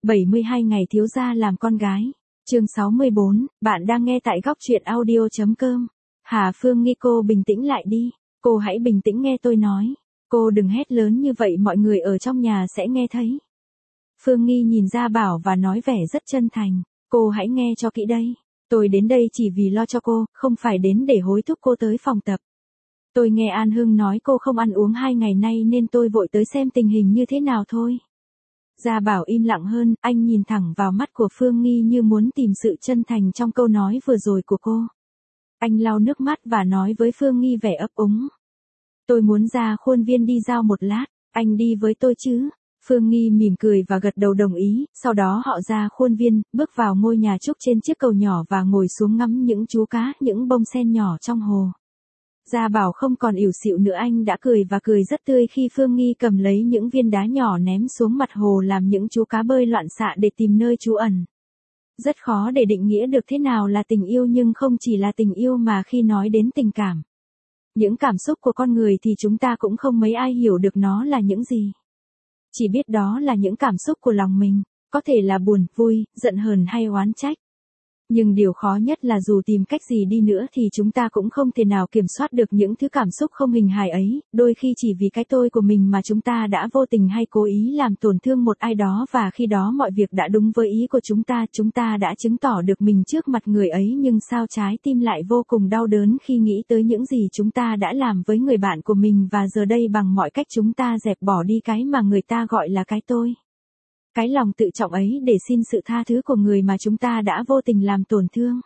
72 ngày thiếu gia làm con gái. Chương 64, bạn đang nghe tại góc truyện audio.com. Hà Phương Nghi, cô bình tĩnh lại đi. Cô hãy bình tĩnh nghe tôi nói. Cô đừng hét lớn như vậy, mọi người ở trong nhà sẽ nghe thấy. Phương Nghi nhìn Gia Bảo và nói vẻ rất chân thành. Cô hãy nghe cho kỹ đây. Tôi đến đây chỉ vì lo cho cô, không phải đến để hối thúc cô tới phòng tập. Tôi nghe An Hưng nói cô không ăn uống 2 ngày nay nên tôi vội tới xem tình hình như thế nào thôi. Gia Bảo im lặng hơn, anh nhìn thẳng vào mắt của Phương Nghi như muốn tìm sự chân thành trong câu nói vừa rồi của cô. Anh lau nước mắt và nói với Phương Nghi vẻ ấp úng. Tôi muốn ra khuôn viên đi dạo một lát, anh đi với tôi chứ? Phương Nghi mỉm cười và gật đầu đồng ý, sau đó họ ra khuôn viên, bước vào ngôi nhà trúc trên chiếc cầu nhỏ và ngồi xuống ngắm những chú cá, những bông sen nhỏ trong hồ. Gia Bảo không còn ỉu xịu nữa, anh đã cười và cười rất tươi khi Phương Nghi cầm lấy những viên đá nhỏ ném xuống mặt hồ làm những chú cá bơi loạn xạ để tìm nơi trú ẩn. Rất khó để định nghĩa được thế nào là tình yêu, nhưng không chỉ là tình yêu mà khi nói đến tình cảm. Những cảm xúc của con người thì chúng ta cũng không mấy ai hiểu được nó là những gì. Chỉ biết đó là những cảm xúc của lòng mình, có thể là buồn, vui, giận hờn hay oán trách. Nhưng điều khó nhất là dù tìm cách gì đi nữa thì chúng ta cũng không thể nào kiểm soát được những thứ cảm xúc không hình hài ấy, đôi khi chỉ vì cái tôi của mình mà chúng ta đã vô tình hay cố ý làm tổn thương một ai đó, và khi đó mọi việc đã đúng với ý của chúng ta đã chứng tỏ được mình trước mặt người ấy, nhưng sao trái tim lại vô cùng đau đớn khi nghĩ tới những gì chúng ta đã làm với người bạn của mình, và giờ đây bằng mọi cách chúng ta dẹp bỏ đi cái mà người ta gọi là cái tôi. Cái lòng tự trọng ấy để xin sự tha thứ của người mà chúng ta đã vô tình làm tổn thương.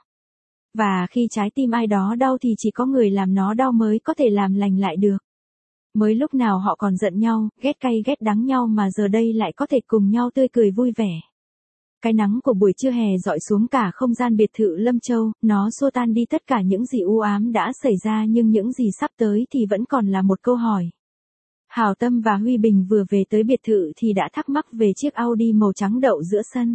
Và khi trái tim ai đó đau thì chỉ có người làm nó đau mới có thể làm lành lại được. Mới lúc nào họ còn giận nhau, ghét cay ghét đắng nhau mà giờ đây lại có thể cùng nhau tươi cười vui vẻ. Cái nắng của buổi trưa hè dọi xuống cả không gian biệt thự Lâm Châu, nó xua tan đi tất cả những gì u ám đã xảy ra, nhưng những gì sắp tới thì vẫn còn là một câu hỏi. Hảo Tâm và Huy Bình vừa về tới biệt thự thì đã thắc mắc về chiếc Audi màu trắng đậu giữa sân.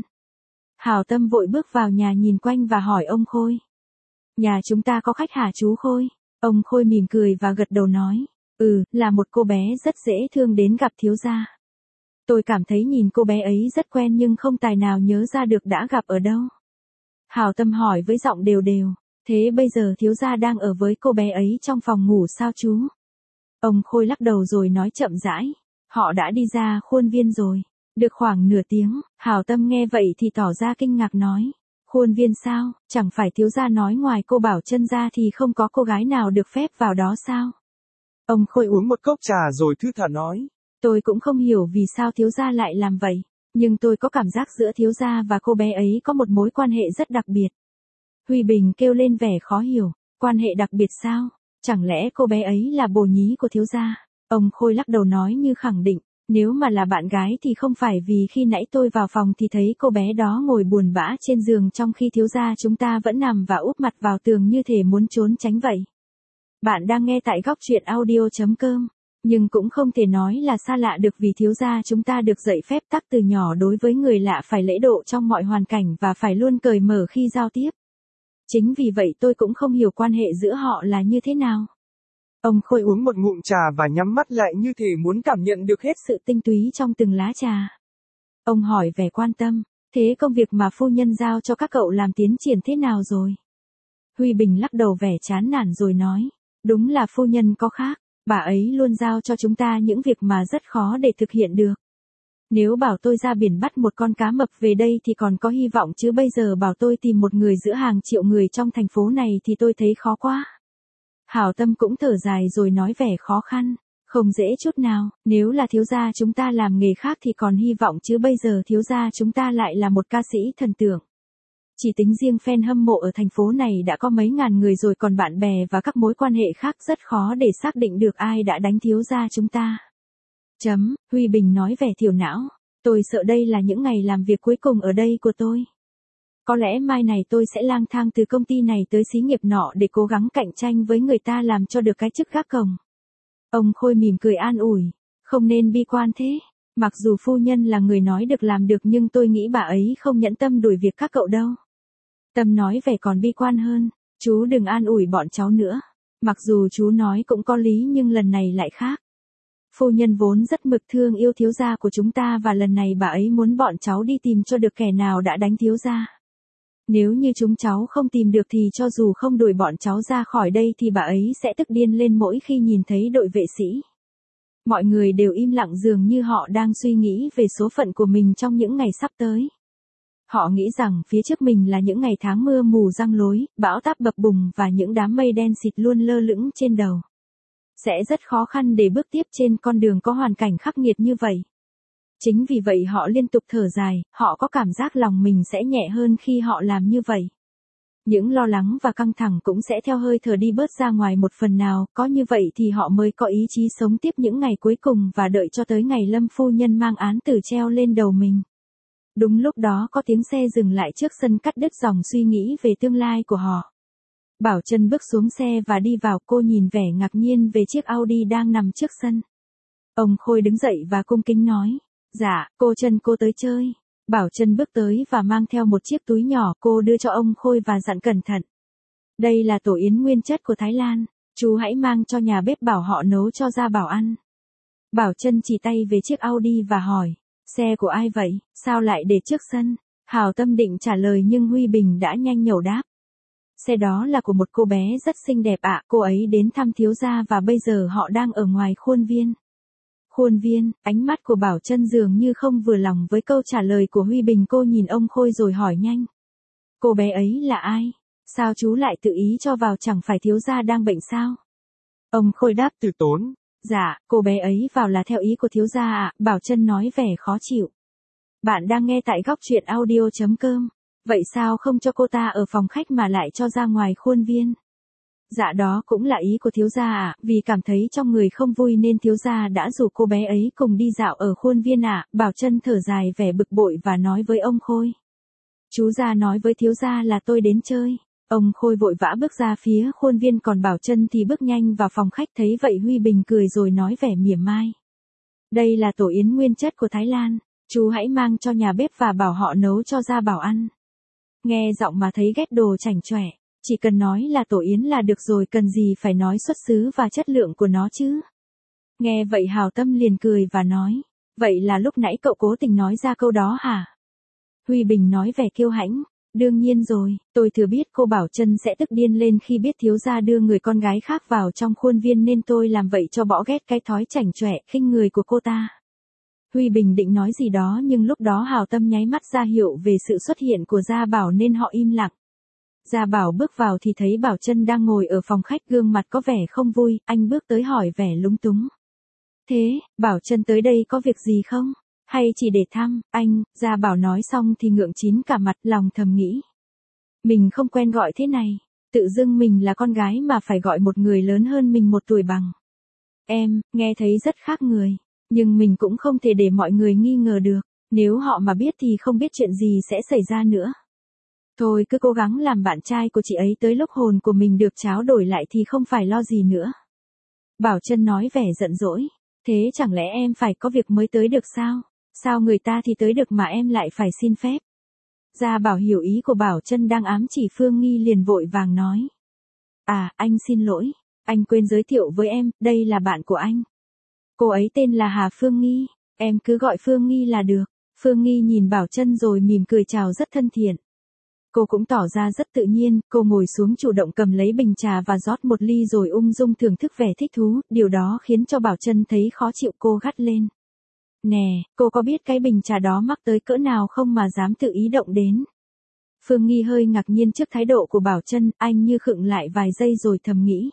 Hảo Tâm vội bước vào nhà nhìn quanh và hỏi ông Khôi. Nhà chúng ta có khách hả chú Khôi? Ông Khôi mỉm cười và gật đầu nói. Là một cô bé rất dễ thương đến gặp thiếu gia. Tôi cảm thấy nhìn cô bé ấy rất quen nhưng không tài nào nhớ ra được đã gặp ở đâu. Hảo Tâm hỏi với giọng đều đều. Thế bây giờ thiếu gia đang ở với cô bé ấy trong phòng ngủ sao chú? Ông Khôi lắc đầu rồi nói chậm rãi. Họ đã đi ra khuôn viên rồi. Được khoảng nửa tiếng, Hảo Tâm nghe vậy thì tỏ ra kinh ngạc nói. Khuôn viên sao, chẳng phải thiếu gia nói ngoài cô Bảo Chân ra thì không có cô gái nào được phép vào đó sao? Ông Khôi Uống một cốc trà rồi thư thả nói. Tôi cũng không hiểu vì sao thiếu gia lại làm vậy, nhưng tôi có cảm giác giữa thiếu gia và cô bé ấy có một mối quan hệ rất đặc biệt. Huy Bình kêu lên vẻ khó hiểu. Quan hệ đặc biệt sao? Chẳng lẽ cô bé ấy là bồ nhí của thiếu gia? Ông Khôi lắc đầu nói như khẳng định. Nếu mà là bạn gái thì không phải, vì khi nãy tôi vào phòng thì thấy cô bé đó ngồi buồn bã trên giường trong khi thiếu gia chúng ta vẫn nằm và úp mặt vào tường như thể muốn trốn tránh vậy. Bạn đang nghe tại góc truyện audio.com. Nhưng cũng không thể nói là xa lạ được vì thiếu gia chúng ta được dạy phép tắc từ nhỏ đối với người lạ phải lễ độ trong mọi hoàn cảnh và phải luôn cởi mở khi giao tiếp. Chính vì vậy tôi cũng không hiểu quan hệ giữa họ là như thế nào. Ông Khôi uống một ngụm trà và nhắm mắt lại như thể muốn cảm nhận được hết sự tinh túy trong từng lá trà. Ông hỏi vẻ quan tâm. Thế công việc mà phu nhân giao cho các cậu làm tiến triển thế nào rồi? Huy Bình lắc đầu vẻ chán nản rồi nói. Đúng là phu nhân có khác. Bà ấy luôn giao cho chúng ta những việc mà rất khó để thực hiện được. Nếu bảo tôi ra biển bắt một con cá mập về đây thì còn có hy vọng, chứ bây giờ bảo tôi tìm một người giữa hàng triệu người trong thành phố này thì tôi thấy khó quá. Hảo Tâm cũng thở dài rồi nói vẻ khó khăn. Không dễ chút nào, nếu là thiếu gia chúng ta làm nghề khác thì còn hy vọng, chứ bây giờ thiếu gia chúng ta lại là một ca sĩ thần tượng. Chỉ tính riêng fan hâm mộ ở thành phố này đã có mấy ngàn người rồi, còn bạn bè và các mối quan hệ khác rất khó để xác định được ai đã đánh thiếu gia chúng ta. Huy Bình nói vẻ thiểu não. Tôi sợ đây là những ngày làm việc cuối cùng ở đây của tôi. Có lẽ mai này tôi sẽ lang thang từ công ty này tới xí nghiệp nọ để cố gắng cạnh tranh với người ta làm cho được cái chức gác cổng. Ông Khôi mỉm cười an ủi. Không nên bi quan thế. Mặc dù phu nhân là người nói được làm được nhưng tôi nghĩ bà ấy không nhẫn tâm đuổi việc các cậu đâu. Tâm nói vẻ còn bi quan hơn. Chú đừng an ủi bọn cháu nữa. Mặc dù chú nói cũng có lý nhưng lần này lại khác. Phu nhân vốn rất mực thương yêu thiếu gia của chúng ta và lần này bà ấy muốn bọn cháu đi tìm cho được kẻ nào đã đánh thiếu gia. Nếu như chúng cháu không tìm được thì cho dù không đuổi bọn cháu ra khỏi đây thì bà ấy sẽ tức điên lên mỗi khi nhìn thấy đội vệ sĩ. Mọi người đều im lặng dường như họ đang suy nghĩ về số phận của mình trong những ngày sắp tới. Họ nghĩ rằng phía trước mình là những ngày tháng mưa mù giăng lối, bão táp bập bùng và những đám mây đen xịt luôn lơ lửng trên đầu. Sẽ rất khó khăn để bước tiếp trên con đường có hoàn cảnh khắc nghiệt như vậy. Chính vì vậy họ liên tục thở dài, họ có cảm giác lòng mình sẽ nhẹ hơn khi họ làm như vậy. Những lo lắng và căng thẳng cũng sẽ theo hơi thở đi bớt ra ngoài một phần nào, có như vậy thì họ mới có ý chí sống tiếp những ngày cuối cùng và đợi cho tới ngày Lâm phu nhân mang án tử treo lên đầu mình. Đúng lúc đó có tiếng xe dừng lại trước sân cắt đứt dòng suy nghĩ về tương lai của họ. Bảo Trân bước xuống xe và đi vào, cô nhìn vẻ ngạc nhiên về chiếc Audi đang nằm trước sân. Ông Khôi đứng dậy và cung kính nói, dạ, cô Trân cô tới chơi. Bảo Trân bước tới và mang theo một chiếc túi nhỏ, cô đưa cho ông Khôi và dặn cẩn thận. Đây là tổ yến nguyên chất của Thái Lan, chú hãy mang cho nhà bếp bảo họ nấu cho Gia Bảo ăn. Bảo Trân chỉ tay về chiếc Audi và hỏi, xe của ai vậy, sao lại để trước sân? Hào Tâm định trả lời nhưng Huy Bình đã nhanh nhẩu đáp. Xe đó là của một cô bé rất xinh đẹp ạ, cô ấy đến thăm thiếu gia và bây giờ họ đang ở ngoài khuôn viên. Khuôn viên, ánh mắt của Bảo Trân dường như không vừa lòng với câu trả lời của Huy Bình, cô nhìn ông Khôi rồi hỏi nhanh. Cô bé ấy là ai? Sao chú lại tự ý cho vào, chẳng phải thiếu gia đang bệnh sao? Ông Khôi đáp từ tốn. Dạ, cô bé ấy vào là theo ý của thiếu gia ạ, Bảo Trân nói vẻ khó chịu. Bạn đang nghe tại góc truyện audio.com. Vậy sao không cho cô ta ở phòng khách mà lại cho ra ngoài khuôn viên? Dạ đó cũng là ý của thiếu gia ạ, vì cảm thấy trong người không vui nên thiếu gia đã rủ cô bé ấy cùng đi dạo ở khuôn viên ạ. Bảo Trân thở dài vẻ bực bội và nói với ông Khôi. Chú gia nói với thiếu gia là tôi đến chơi. Ông Khôi vội vã bước ra phía khuôn viên, còn Bảo Trân thì bước nhanh vào phòng khách. Thấy vậy Huy Bình cười rồi nói vẻ mỉa mai. Đây là tổ yến nguyên chất của Thái Lan, chú hãy mang cho nhà bếp và bảo họ nấu cho Gia Bảo ăn. Nghe giọng mà thấy ghét đồ chảnh chọe, chỉ cần nói là tổ yến là được rồi, cần gì phải nói xuất xứ và chất lượng của nó chứ. Nghe vậy Hào Tâm liền cười và nói, vậy là lúc nãy cậu cố tình nói ra câu đó hả? Huy Bình nói vẻ kiêu hãnh, đương nhiên rồi, tôi thừa biết cô Bảo Trân sẽ tức điên lên khi biết thiếu gia đưa người con gái khác vào trong khuôn viên nên tôi làm vậy cho bỏ ghét cái thói chảnh chọe khinh người của cô ta. Huy Bình định nói gì đó nhưng lúc đó Hào Tâm nháy mắt ra hiệu về sự xuất hiện của Gia Bảo nên họ im lặng. Gia Bảo bước vào thì thấy Bảo Trân đang ngồi ở phòng khách, gương mặt có vẻ không vui, anh bước tới hỏi vẻ lúng túng. Thế, Bảo Trân tới đây có việc gì không? Hay chỉ để thăm, anh? Gia Bảo nói xong thì ngượng chín cả mặt, lòng thầm nghĩ. Mình không quen gọi thế này, tự dưng mình là con gái mà phải gọi một người lớn hơn mình 1 tuổi bằng. Em, nghe thấy rất khác người, nhưng mình cũng không thể để mọi người nghi ngờ được, nếu họ mà biết thì không biết chuyện gì sẽ xảy ra nữa. Thôi cứ cố gắng làm bạn trai của chị ấy tới lúc hồn của mình được tráo đổi lại thì không phải lo gì nữa. Bảo Trân nói vẻ giận dỗi, thế chẳng lẽ em phải có việc mới tới được sao? Sao người ta thì tới được mà em lại phải xin phép? Gia Bảo hiểu ý của Bảo Trân đang ám chỉ Phương Nghi liền vội vàng nói. À, anh xin lỗi, anh quên giới thiệu với em, đây là bạn của anh. Cô ấy tên là Hà Phương Nghi, em cứ gọi Phương Nghi là được. Phương Nghi nhìn Bảo Trân rồi mỉm cười chào rất thân thiện. Cô cũng tỏ ra rất tự nhiên, cô ngồi xuống chủ động cầm lấy bình trà và rót một ly rồi ung dung thưởng thức vẻ thích thú, điều đó khiến cho Bảo Trân thấy khó chịu, cô gắt lên. Nè, cô có biết cái bình trà đó mắc tới cỡ nào không mà dám tự ý động đến? Phương Nghi hơi ngạc nhiên trước thái độ của Bảo Trân, anh như khựng lại vài giây rồi thầm nghĩ.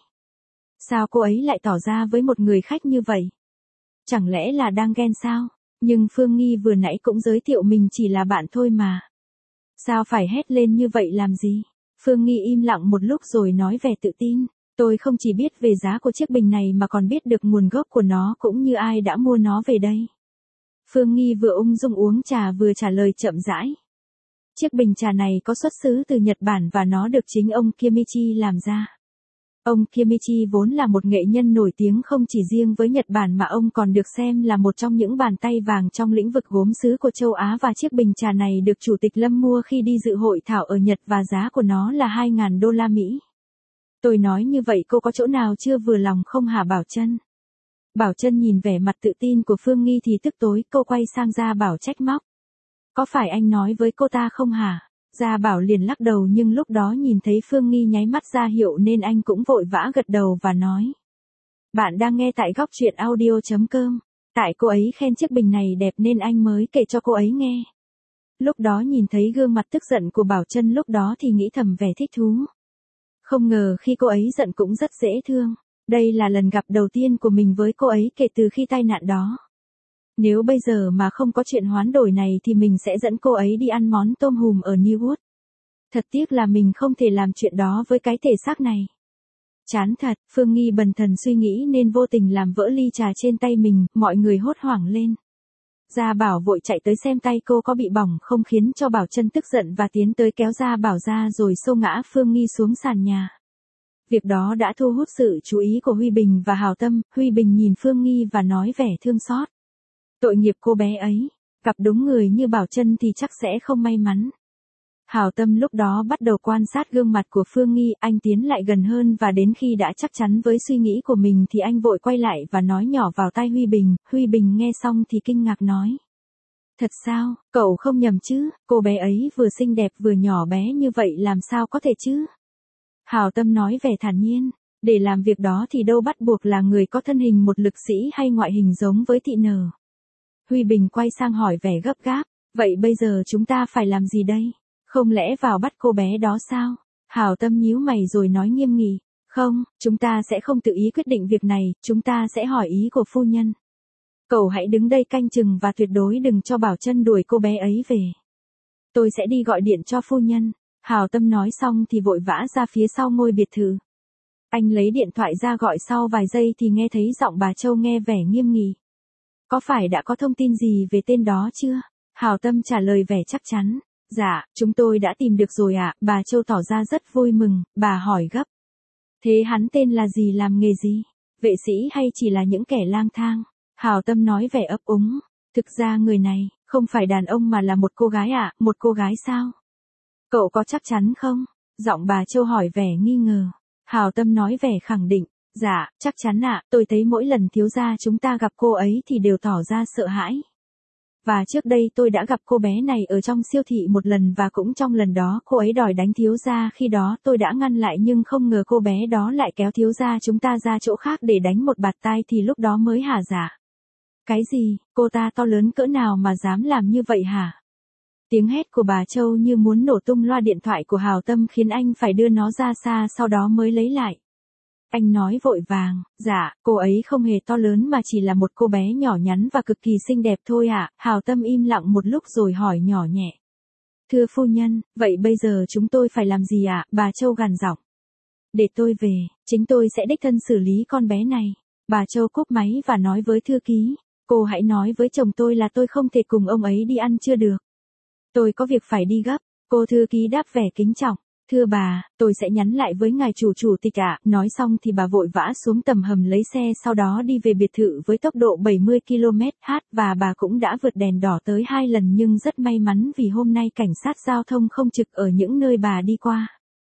Sao cô ấy lại tỏ ra với một người khách như vậy? Chẳng lẽ là đang ghen sao? Nhưng Phương Nghi vừa nãy cũng giới thiệu mình chỉ là bạn thôi mà. Sao phải hét lên như vậy làm gì? Phương Nghi im lặng một lúc rồi nói vẻ tự tin. Tôi không chỉ biết về giá của chiếc bình này mà còn biết được nguồn gốc của nó cũng như ai đã mua nó về đây. Phương Nghi vừa ung dung uống trà vừa trả lời chậm rãi. Chiếc bình trà này có xuất xứ từ Nhật Bản và nó được chính ông Kimichi làm ra. Ông Kimichi vốn là một nghệ nhân nổi tiếng không chỉ riêng với Nhật Bản mà ông còn được xem là một trong những bàn tay vàng trong lĩnh vực gốm sứ của châu Á, và chiếc bình trà này được Chủ tịch Lâm mua khi đi dự hội thảo ở Nhật và giá của nó là 2.000 đô la Mỹ. Tôi nói như vậy cô có chỗ nào chưa vừa lòng không hả Bảo Trân? Bảo Trân nhìn vẻ mặt tự tin của Phương Nghi thì tức tối, cô quay sang Gia Bảo trách móc. Có phải anh nói với cô ta không hả? Gia Bảo liền lắc đầu nhưng lúc đó nhìn thấy Phương Nghi nháy mắt ra hiệu nên anh cũng vội vã gật đầu và nói. Bạn đang nghe tại góc truyện audio.com. Tại cô ấy khen chiếc bình này đẹp nên anh mới kể cho cô ấy nghe. Lúc đó nhìn thấy gương mặt tức giận của Bảo Trân lúc đó thì nghĩ thầm vẻ thích thú. Không ngờ khi cô ấy giận cũng rất dễ thương. Đây là lần gặp đầu tiên của mình với cô ấy kể từ khi tai nạn đó. Nếu bây giờ mà không có chuyện hoán đổi này thì mình sẽ dẫn cô ấy đi ăn món tôm hùm ở Newwood. Thật tiếc là mình không thể làm chuyện đó với cái thể xác này. Chán thật, Phương Nghi bần thần suy nghĩ nên vô tình làm vỡ ly trà trên tay mình, mọi người hốt hoảng lên. Gia Bảo vội chạy tới xem tay cô có bị bỏng không khiến cho Bảo Trân tức giận và tiến tới kéo Gia Bảo ra rồi xô ngã Phương Nghi xuống sàn nhà. Việc đó đã thu hút sự chú ý của Huy Bình và Hào Tâm. Huy Bình nhìn Phương Nghi và nói vẻ thương xót. Tội nghiệp cô bé ấy, gặp đúng người như Bảo Trân thì chắc sẽ không may mắn. Hào Tâm lúc đó bắt đầu quan sát gương mặt của Phương Nghi, anh tiến lại gần hơn và đến khi đã chắc chắn với suy nghĩ của mình thì anh vội quay lại và nói nhỏ vào tai Huy Bình. Huy Bình nghe xong thì kinh ngạc nói. Thật sao, cậu không nhầm chứ, cô bé ấy vừa xinh đẹp vừa nhỏ bé như vậy làm sao có thể chứ? Hào Tâm nói vẻ thản nhiên, để làm việc đó thì đâu bắt buộc là người có thân hình một lực sĩ hay ngoại hình giống với Thị Nở. Huy Bình quay sang hỏi vẻ gấp gáp, vậy bây giờ chúng ta phải làm gì đây? Không lẽ vào bắt cô bé đó sao? Hào Tâm nhíu mày rồi nói nghiêm nghị, không, chúng ta sẽ không tự ý quyết định việc này, chúng ta sẽ hỏi ý của phu nhân. Cậu hãy đứng đây canh chừng và tuyệt đối đừng cho Bảo Trân đuổi cô bé ấy về. Tôi sẽ đi gọi điện cho phu nhân. Hào Tâm nói xong thì vội vã ra phía sau ngôi biệt thự. Anh lấy điện thoại ra gọi sau vài giây thì nghe thấy giọng bà Châu nghe vẻ nghiêm nghị. Có phải đã có thông tin gì về tên đó chưa? Hào Tâm trả lời vẻ chắc chắn. Dạ, chúng tôi đã tìm được rồi ạ. Bà Châu tỏ ra rất vui mừng, bà hỏi gấp. Thế hắn tên là gì, làm nghề gì? Vệ sĩ hay chỉ là những kẻ lang thang? Hào Tâm nói vẻ ấp úng. Thực ra người này, không phải đàn ông mà là một cô gái ạ. Một cô gái sao? Cậu có chắc chắn không? Giọng bà Châu hỏi vẻ nghi ngờ. Hào Tâm nói vẻ khẳng định. Dạ, chắc chắn ạ, tôi thấy mỗi lần thiếu gia chúng ta gặp cô ấy thì đều tỏ ra sợ hãi. Và trước đây tôi đã gặp cô bé này ở trong siêu thị một lần và cũng trong lần đó cô ấy đòi đánh thiếu gia, khi đó tôi đã ngăn lại nhưng không ngờ cô bé đó lại kéo thiếu gia chúng ta ra chỗ khác để đánh một bạt tai thì lúc đó mới hả dạ. Cái gì, cô ta to lớn cỡ nào mà dám làm như vậy hả? Tiếng hét của bà Châu như muốn nổ tung loa điện thoại của Hào Tâm khiến anh phải đưa nó ra xa sau đó mới lấy lại. Anh nói vội vàng, dạ, cô ấy không hề to lớn mà chỉ là một cô bé nhỏ nhắn và cực kỳ xinh đẹp thôi ạ. Hào Tâm im lặng một lúc rồi hỏi nhỏ nhẹ. Thưa phu nhân, vậy bây giờ chúng tôi phải làm gì ạ? Bà Châu gằn giọng. Để tôi về, chính tôi sẽ đích thân xử lý con bé này. Bà Châu cúp máy và nói với thư ký. Cô hãy nói với chồng tôi là tôi không thể cùng ông ấy đi ăn trưa được. Tôi có việc phải đi gấp. Cô thư ký đáp vẻ kính trọng. Thưa bà, tôi sẽ nhắn lại với ngài chủ tịch ạ. Nói xong thì bà vội vã xuống tầng hầm lấy xe sau đó đi về biệt thự với tốc độ 70 km/h và bà cũng đã vượt đèn đỏ tới 2 lần nhưng rất may mắn vì hôm nay cảnh sát giao thông không trực ở những nơi bà đi qua.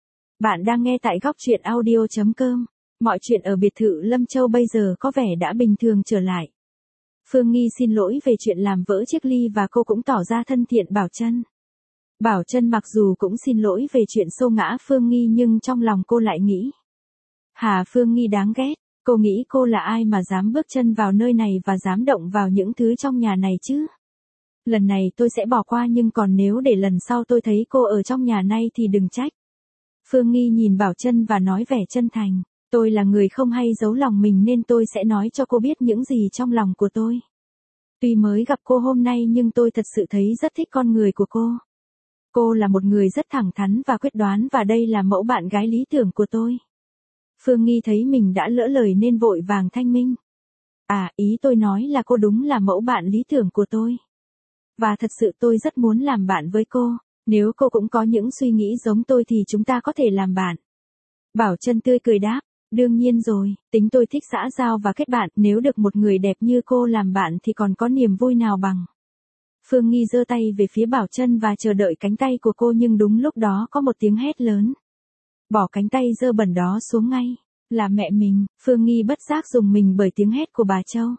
Bạn đang nghe tại góc truyện audio.com. Mọi chuyện ở biệt thự Lâm Châu bây giờ có vẻ đã bình thường trở lại. Phương Nghi xin lỗi về chuyện làm vỡ chiếc ly và cô cũng tỏ ra thân thiện Bảo Trân. Bảo Trân mặc dù cũng xin lỗi về chuyện xô ngã Phương Nghi nhưng trong lòng cô lại nghĩ. Hà, Phương Nghi đáng ghét, cô nghĩ cô là ai mà dám bước chân vào nơi này và dám động vào những thứ trong nhà này chứ? Lần này tôi sẽ bỏ qua nhưng còn nếu để lần sau tôi thấy cô ở trong nhà này thì đừng trách. Phương Nghi nhìn Bảo Trân và nói vẻ chân thành. Tôi là người không hay giấu lòng mình nên tôi sẽ nói cho cô biết những gì trong lòng của tôi. Tuy mới gặp cô hôm nay nhưng tôi thật sự thấy rất thích con người của cô. Cô là một người rất thẳng thắn và quyết đoán và đây là mẫu bạn gái lý tưởng của tôi. Phương Nghi thấy mình đã lỡ lời nên vội vàng thanh minh. À, ý tôi nói là cô đúng là mẫu bạn lý tưởng của tôi. Và thật sự tôi rất muốn làm bạn với cô. Nếu cô cũng có những suy nghĩ giống tôi thì chúng ta có thể làm bạn. Bảo Trân tươi cười đáp. Đương nhiên rồi, tính tôi thích xã giao và kết bạn, nếu được một người đẹp như cô làm bạn thì còn có niềm vui nào bằng. Phương Nghi giơ tay về phía Bảo Trân và chờ đợi cánh tay của cô nhưng đúng lúc đó có một tiếng hét lớn. Bỏ cánh tay dơ bẩn đó xuống ngay. Là mẹ mình. Phương Nghi bất giác dùng mình bởi tiếng hét của bà Châu.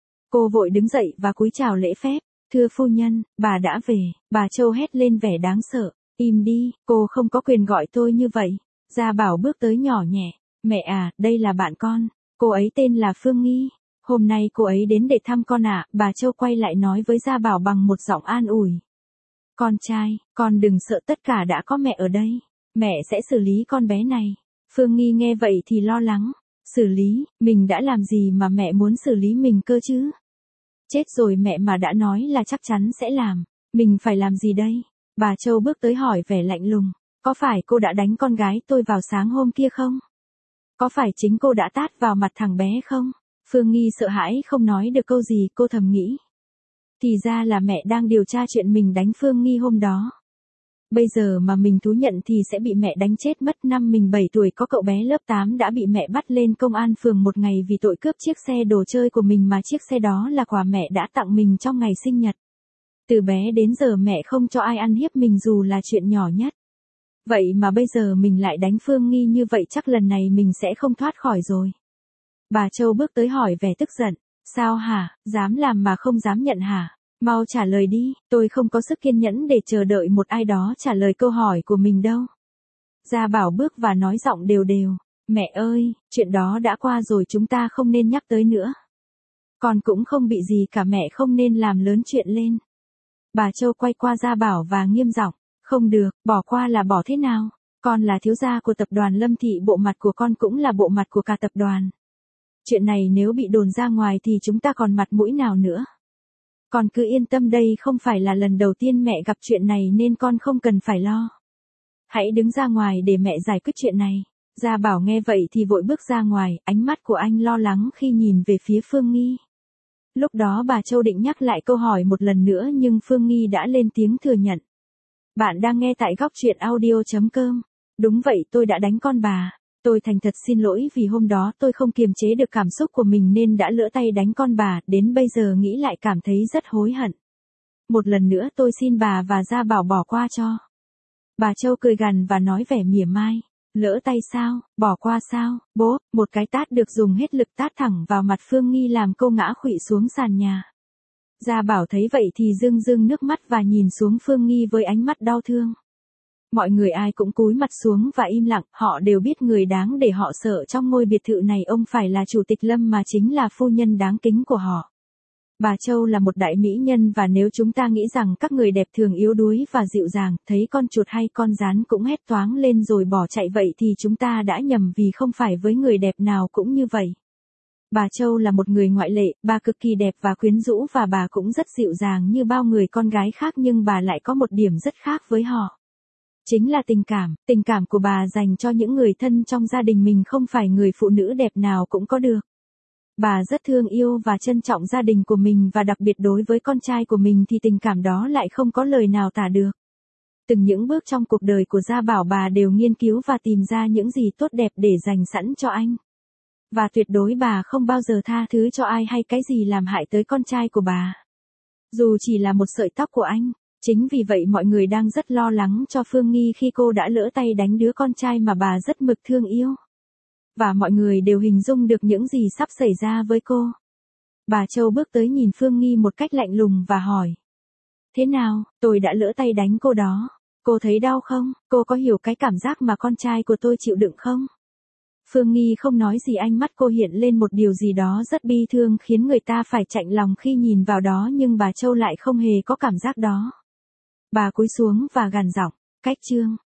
Cô vội đứng dậy và cúi chào lễ phép. Thưa phu nhân, bà đã về. Bà Châu hét lên vẻ đáng sợ. Im đi, cô không có quyền gọi tôi như vậy. Gia Bảo bước tới nhỏ nhẹ. Mẹ à, đây là bạn con. Cô ấy tên là Phương Nghi. Hôm nay cô ấy đến để thăm con ạ. Bà Châu quay lại nói với Gia Bảo bằng một giọng an ủi. Con trai, con đừng sợ, tất cả đã có mẹ ở đây. Mẹ sẽ xử lý con bé này. Phương Nghi nghe vậy thì lo lắng. Xử lý, mình đã làm gì mà mẹ muốn xử lý mình cơ chứ? Chết rồi, mẹ mà đã nói là chắc chắn sẽ làm. Mình phải làm gì đây? Bà Châu bước tới hỏi vẻ lạnh lùng. Có phải cô đã đánh con gái tôi vào sáng hôm kia không? Có phải chính cô đã tát vào mặt thằng bé không? Phương Nghi sợ hãi không nói được câu gì, cô thầm nghĩ. Thì ra là mẹ đang điều tra chuyện mình đánh Phương Nghi hôm đó. Bây giờ mà mình thú nhận thì sẽ bị mẹ đánh chết mất. Năm mình 7 tuổi có cậu bé lớp 8 đã bị mẹ bắt lên công an phường một ngày vì tội cướp chiếc xe đồ chơi của mình, mà chiếc xe đó là quà mẹ đã tặng mình trong ngày sinh nhật. Từ bé đến giờ mẹ không cho ai ăn hiếp mình dù là chuyện nhỏ nhất. Vậy mà bây giờ mình lại đánh Phương Nghi như vậy, chắc lần này mình sẽ không thoát khỏi rồi. Bà Châu bước tới hỏi vẻ tức giận. Sao hả, dám làm mà không dám nhận hả? Mau trả lời đi, tôi không có sức kiên nhẫn để chờ đợi một ai đó trả lời câu hỏi của mình đâu. Gia Bảo bước và nói giọng đều đều. Mẹ ơi, chuyện đó đã qua rồi, chúng ta không nên nhắc tới nữa. Con cũng không bị gì cả, mẹ không nên làm lớn chuyện lên. Bà Châu quay qua Gia Bảo và nghiêm giọng. Không được, bỏ qua là bỏ thế nào? Con là thiếu gia của tập đoàn Lâm Thị, bộ mặt của con cũng là bộ mặt của cả tập đoàn. Chuyện này nếu bị đồn ra ngoài thì chúng ta còn mặt mũi nào nữa? Con cứ yên tâm, đây không phải là lần đầu tiên mẹ gặp chuyện này nên con không cần phải lo. Hãy đứng ra ngoài để mẹ giải quyết chuyện này. Gia Bảo nghe vậy thì vội bước ra ngoài, ánh mắt của anh lo lắng khi nhìn về phía Phương Nghi. Lúc đó bà Châu định nhắc lại câu hỏi một lần nữa nhưng Phương Nghi đã lên tiếng thừa nhận. Bạn đang nghe tại góc truyện audio.com. Đúng vậy, tôi đã đánh con bà. Tôi thành thật xin lỗi vì hôm đó tôi không kiềm chế được cảm xúc của mình nên đã lỡ tay đánh con bà, đến bây giờ nghĩ lại cảm thấy rất hối hận. Một lần nữa tôi xin bà và Gia Bảo bỏ qua cho. Bà Châu cười gằn và nói vẻ mỉa mai. Lỡ tay sao, bỏ qua sao, bố, một cái tát được dùng hết lực tát thẳng vào mặt Phương Nghi làm cô ngã khuỵu xuống sàn nhà. Gia Bảo thấy vậy thì rưng rưng nước mắt và nhìn xuống Phương Nghi với ánh mắt đau thương. Mọi người ai cũng cúi mặt xuống và im lặng, họ đều biết người đáng để họ sợ trong ngôi biệt thự này ông phải là chủ tịch Lâm, mà chính là phu nhân đáng kính của họ. Bà Châu là một đại mỹ nhân, và nếu chúng ta nghĩ rằng các người đẹp thường yếu đuối và dịu dàng, thấy con chuột hay con gián cũng hét toáng lên rồi bỏ chạy vậy thì chúng ta đã nhầm, vì không phải với người đẹp nào cũng như vậy. Bà Châu là một người ngoại lệ, bà cực kỳ đẹp và quyến rũ, và bà cũng rất dịu dàng như bao người con gái khác, nhưng bà lại có một điểm rất khác với họ. Chính là tình cảm của bà dành cho những người thân trong gia đình mình không phải người phụ nữ đẹp nào cũng có được. Bà rất thương yêu và trân trọng gia đình của mình, và đặc biệt đối với con trai của mình thì tình cảm đó lại không có lời nào tả được. Từng những bước trong cuộc đời của Gia Bảo bà đều nghiên cứu và tìm ra những gì tốt đẹp để dành sẵn cho anh. Và tuyệt đối bà không bao giờ tha thứ cho ai hay cái gì làm hại tới con trai của bà. Dù chỉ là một sợi tóc của anh. Chính vì vậy mọi người đang rất lo lắng cho Phương Nghi khi cô đã lỡ tay đánh đứa con trai mà bà rất mực thương yêu. Và mọi người đều hình dung được những gì sắp xảy ra với cô. Bà Châu bước tới nhìn Phương Nghi một cách lạnh lùng và hỏi. Thế nào, tôi đã lỡ tay đánh cô đó. Cô thấy đau không? Cô có hiểu cái cảm giác mà con trai của tôi chịu đựng không? Phương Nghi không nói gì, ánh mắt cô hiện lên một điều gì đó rất bi thương khiến người ta phải chạnh lòng khi nhìn vào đó, nhưng bà Châu lại không hề có cảm giác đó. Bà cúi xuống và gằn giọng, cách chương,